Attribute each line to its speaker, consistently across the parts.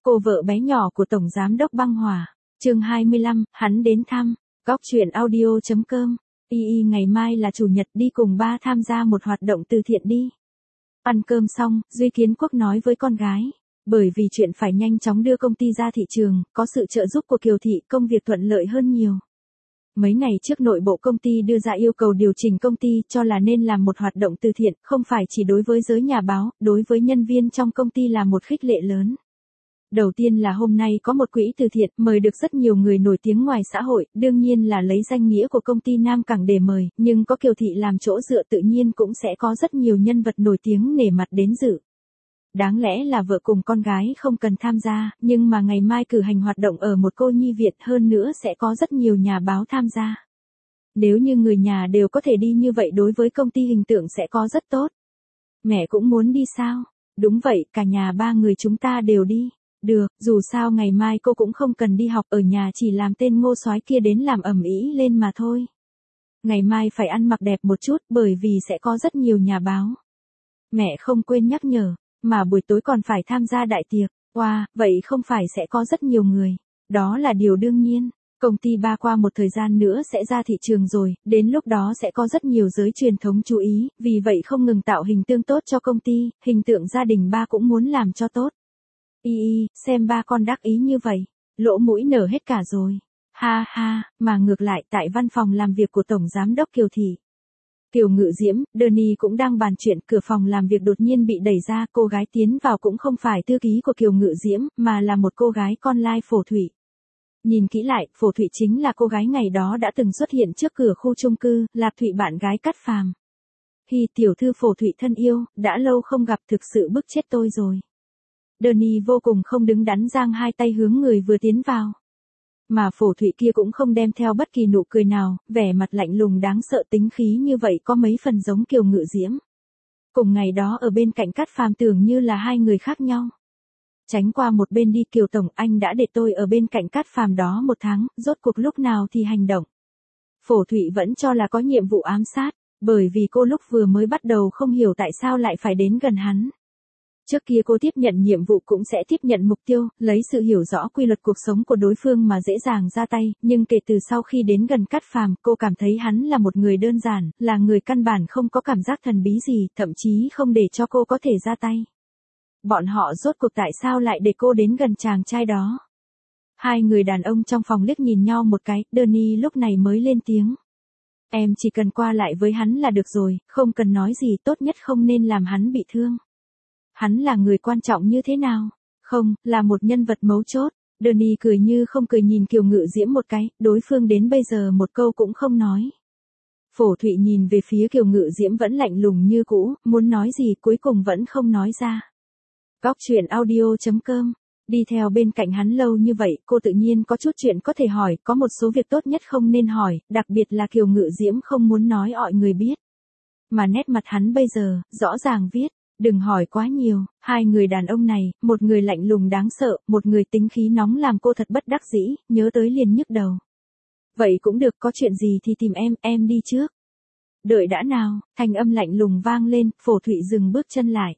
Speaker 1: Cô vợ bé nhỏ của Tổng Giám đốc Băng Hòa. Chương 25, hắn đến thăm. Góc chuyện audio.com. Ngày mai là chủ nhật, đi cùng ba tham gia một hoạt động từ thiện đi. Ăn cơm xong, Duy Kiến Quốc nói với con gái. Bởi vì chuyện phải nhanh chóng đưa công ty ra thị trường, có sự trợ giúp của Kiều Thị, công việc thuận lợi hơn nhiều. Mấy ngày trước nội bộ công ty đưa ra yêu cầu điều chỉnh công ty cho là nên làm một hoạt động từ thiện, không phải chỉ đối với giới nhà báo, đối với nhân viên trong công ty là một khích lệ lớn. Đầu tiên là hôm nay có một quỹ từ thiện mời được rất nhiều người nổi tiếng ngoài xã hội, đương nhiên là lấy danh nghĩa của công ty Nam Cảng để mời, nhưng có Kiều Thị làm chỗ dựa tự nhiên cũng sẽ có rất nhiều nhân vật nổi tiếng nể mặt đến dự. Đáng lẽ là vợ cùng con gái không cần tham gia, nhưng mà ngày mai cử hành hoạt động ở một cô nhi viện, hơn nữa sẽ có rất nhiều nhà báo tham gia. Nếu như người nhà đều có thể đi như vậy đối với công ty hình tượng sẽ có rất tốt. Mẹ cũng muốn đi sao? Đúng vậy, cả nhà ba người chúng ta đều đi. Được, dù sao ngày mai cô cũng không cần đi học, ở nhà chỉ làm tên Ngô Soái kia đến làm ầm ĩ lên mà thôi. Ngày mai phải ăn mặc đẹp một chút bởi vì sẽ có rất nhiều nhà báo. Mẹ không quên nhắc nhở, mà buổi tối còn phải tham gia đại tiệc. Wow, vậy không phải sẽ có rất nhiều người. Đó là điều đương nhiên. Công ty ba qua một thời gian nữa sẽ ra thị trường rồi, đến lúc đó sẽ có rất nhiều giới truyền thống chú ý, vì vậy không ngừng tạo hình tượng tốt cho công ty, hình tượng gia đình ba cũng muốn làm cho tốt. Xem ba con đắc ý như vậy, lỗ mũi nở hết cả rồi. Ha ha, mà ngược lại tại văn phòng làm việc của Tổng Giám đốc Kiều Thị. Kiều Ngự Diễm, Danny cũng đang bàn chuyện, cửa phòng làm việc đột nhiên bị đẩy ra, cô gái tiến vào cũng không phải thư ký của Kiều Ngự Diễm, mà là một cô gái con lai Phổ Thụy. Nhìn kỹ lại, Phổ Thụy chính là cô gái ngày đó đã từng xuất hiện trước cửa khu chung cư, Lạc Thụy bạn gái Cát Phàm. Hi tiểu thư Phổ Thụy thân yêu, đã lâu không gặp, thực sự bức chết tôi rồi. Danny vô cùng không đứng đắn giang hai tay hướng người vừa tiến vào. Mà Phổ Thụy kia cũng không đem theo bất kỳ nụ cười nào, vẻ mặt lạnh lùng đáng sợ, tính khí như vậy có mấy phần giống Kiều Ngự Diễm. Cùng ngày đó ở bên cạnh Cát Phàm tưởng như là hai người khác nhau. Tránh qua một bên đi Kiều Tổng, anh đã để tôi ở bên cạnh Cát Phàm đó 1 tháng, rốt cuộc lúc nào thì hành động. Phổ Thụy vẫn cho là có nhiệm vụ ám sát, bởi vì cô lúc vừa mới bắt đầu không hiểu tại sao lại phải đến gần hắn. Trước kia cô tiếp nhận nhiệm vụ cũng sẽ tiếp nhận mục tiêu, lấy sự hiểu rõ quy luật cuộc sống của đối phương mà dễ dàng ra tay, nhưng kể từ sau khi đến gần Cát Phàm, cô cảm thấy hắn là một người đơn giản, là người căn bản không có cảm giác thần bí gì, thậm chí không để cho cô có thể ra tay. Bọn họ rốt cuộc tại sao lại để cô đến gần chàng trai đó? Hai người đàn ông trong phòng liếc nhìn nhau một cái, Danny lúc này mới lên tiếng. Em chỉ cần qua lại với hắn là được rồi, không cần nói gì, tốt nhất không nên làm hắn bị thương. Hắn là người quan trọng như thế nào? Không, là một nhân vật mấu chốt. Danny cười như không cười nhìn Kiều Ngự Diễm một cái, đối phương đến bây giờ một câu cũng không nói. Phổ Thụy nhìn về phía Kiều Ngự Diễm vẫn lạnh lùng như cũ, muốn nói gì cuối cùng vẫn không nói ra. Góc chuyện audio.com. Đi theo bên cạnh hắn lâu như vậy, cô tự nhiên có chút chuyện có thể hỏi, có một số việc tốt nhất không nên hỏi, đặc biệt là Kiều Ngự Diễm không muốn nói mọi người biết. Mà nét mặt hắn bây giờ, rõ ràng viết. Đừng hỏi quá nhiều. Hai người đàn ông này, một người lạnh lùng đáng sợ, một người tính khí nóng làm cô thật bất đắc dĩ, nhớ tới liền nhức đầu. Vậy cũng được, có chuyện gì thì tìm em đi trước. Đợi đã nào, thanh âm lạnh lùng vang lên, Phổ Thụy dừng bước chân lại.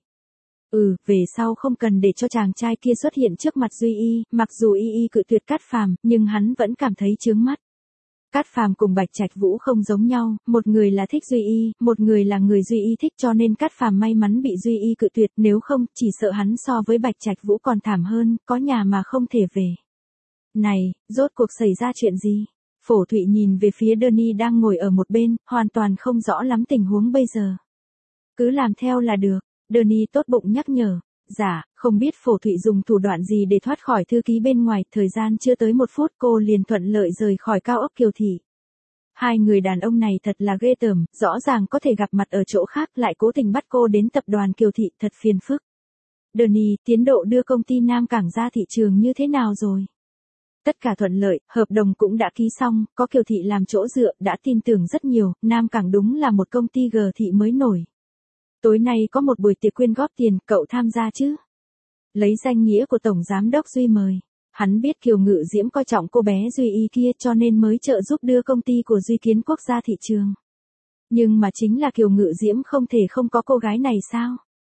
Speaker 1: Về sau không cần để cho chàng trai kia xuất hiện trước mặt Duy mặc dù cự tuyệt Cát Phàm, nhưng hắn vẫn cảm thấy chướng mắt. Cát Phàm cùng Bạch Trạch Vũ không giống nhau, một người là thích Duy một người là người Duy thích, cho nên Cát Phàm may mắn bị Duy cự tuyệt, nếu không, chỉ sợ hắn so với Bạch Trạch Vũ còn thảm hơn, có nhà mà không thể về. Này, rốt cuộc xảy ra chuyện gì? Phổ Thụy nhìn về phía Danny đang ngồi ở một bên, hoàn toàn không rõ lắm tình huống bây giờ. Cứ làm theo là được, Danny tốt bụng nhắc nhở. Dạ, không biết Phổ Thụy dùng thủ đoạn gì để thoát khỏi thư ký bên ngoài, thời gian chưa tới 1 phút cô liền thuận lợi rời khỏi cao ốc Kiều Thị. Hai người đàn ông này thật là ghê tởm, rõ ràng có thể gặp mặt ở chỗ khác lại cố tình bắt cô đến tập đoàn Kiều Thị, thật phiền phức. Danny, tiến độ đưa công ty Nam Cảng ra thị trường như thế nào rồi? Tất cả thuận lợi, hợp đồng cũng đã ký xong, có Kiều Thị làm chỗ dựa, đã tin tưởng rất nhiều, Nam Cảng đúng là một công ty G thị mới nổi. Tối nay có một buổi tiệc quyên góp tiền, cậu tham gia chứ? Lấy danh nghĩa của Tổng Giám đốc Duy mời. Hắn biết Kiều Ngự Diễm coi trọng cô bé Duy kia cho nên mới trợ giúp đưa công ty của Duy Kiến Quốc ra thị trường. Nhưng mà chính là Kiều Ngự Diễm không thể không có cô gái này sao?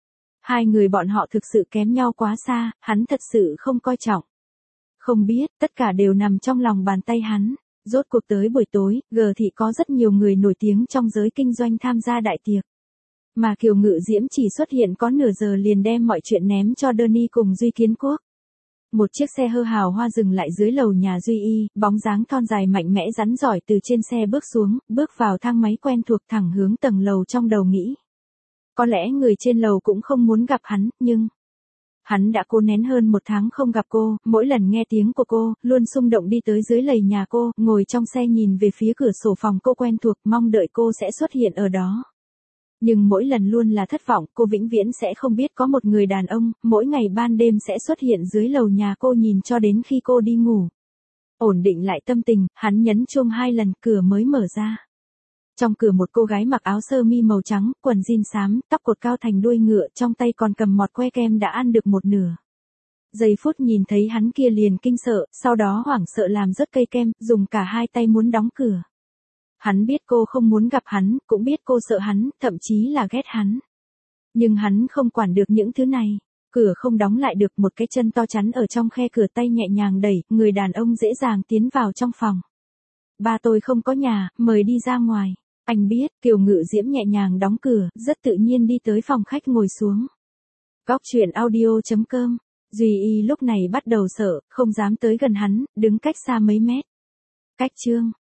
Speaker 1: Hai người bọn họ thực sự kém nhau quá xa, hắn thật sự không coi trọng. Không biết, tất cả đều nằm trong lòng bàn tay hắn. Rốt cuộc tới buổi tối, G thị có rất nhiều người nổi tiếng trong giới kinh doanh tham gia đại tiệc. Mà Kiều Ngự Diễm chỉ xuất hiện có nửa giờ liền đem mọi chuyện ném cho Danny cùng Duy Kiến Quốc. Một chiếc xe hơ hào hoa dừng lại dưới lầu nhà Duy Y, bóng dáng thon dài mạnh mẽ rắn giỏi từ trên xe bước xuống, bước vào thang máy quen thuộc thẳng hướng tầng lầu trong đầu nghĩ. Có lẽ người trên lầu cũng không muốn gặp hắn, nhưng... Hắn đã cố nén hơn một tháng không gặp cô, mỗi lần nghe tiếng của cô, luôn xung động đi tới dưới lầu nhà cô, ngồi trong xe nhìn về phía cửa sổ phòng cô quen thuộc, mong đợi cô sẽ xuất hiện ở đó. Nhưng mỗi lần luôn là thất vọng, cô vĩnh viễn sẽ không biết có một người đàn ông, mỗi ngày ban đêm sẽ xuất hiện dưới lầu nhà cô nhìn cho đến khi cô đi ngủ. Ổn định lại tâm tình, hắn nhấn chuông 2 lần, cửa mới mở ra. Trong cửa một cô gái mặc áo sơ mi màu trắng, quần jean xám, tóc cột cao thành đuôi ngựa, trong tay còn cầm mọt que kem đã ăn được một nửa. Giây phút nhìn thấy hắn kia liền kinh sợ, sau đó hoảng sợ làm rớt cây kem, dùng cả hai tay muốn đóng cửa. Hắn biết cô không muốn gặp hắn, cũng biết cô sợ hắn, thậm chí là ghét hắn. Nhưng hắn không quản được những thứ này. Cửa không đóng lại được, một cái chân to chắn ở trong khe cửa, tay nhẹ nhàng đẩy, người đàn ông dễ dàng tiến vào trong phòng. Ba tôi không có nhà, mời đi ra ngoài. Anh biết, Kiều Ngự Diễm nhẹ nhàng đóng cửa, rất tự nhiên đi tới phòng khách ngồi xuống. Góc truyện audio.com. Duy Y lúc này bắt đầu sợ, không dám tới gần hắn, đứng cách xa mấy mét. Cách chương.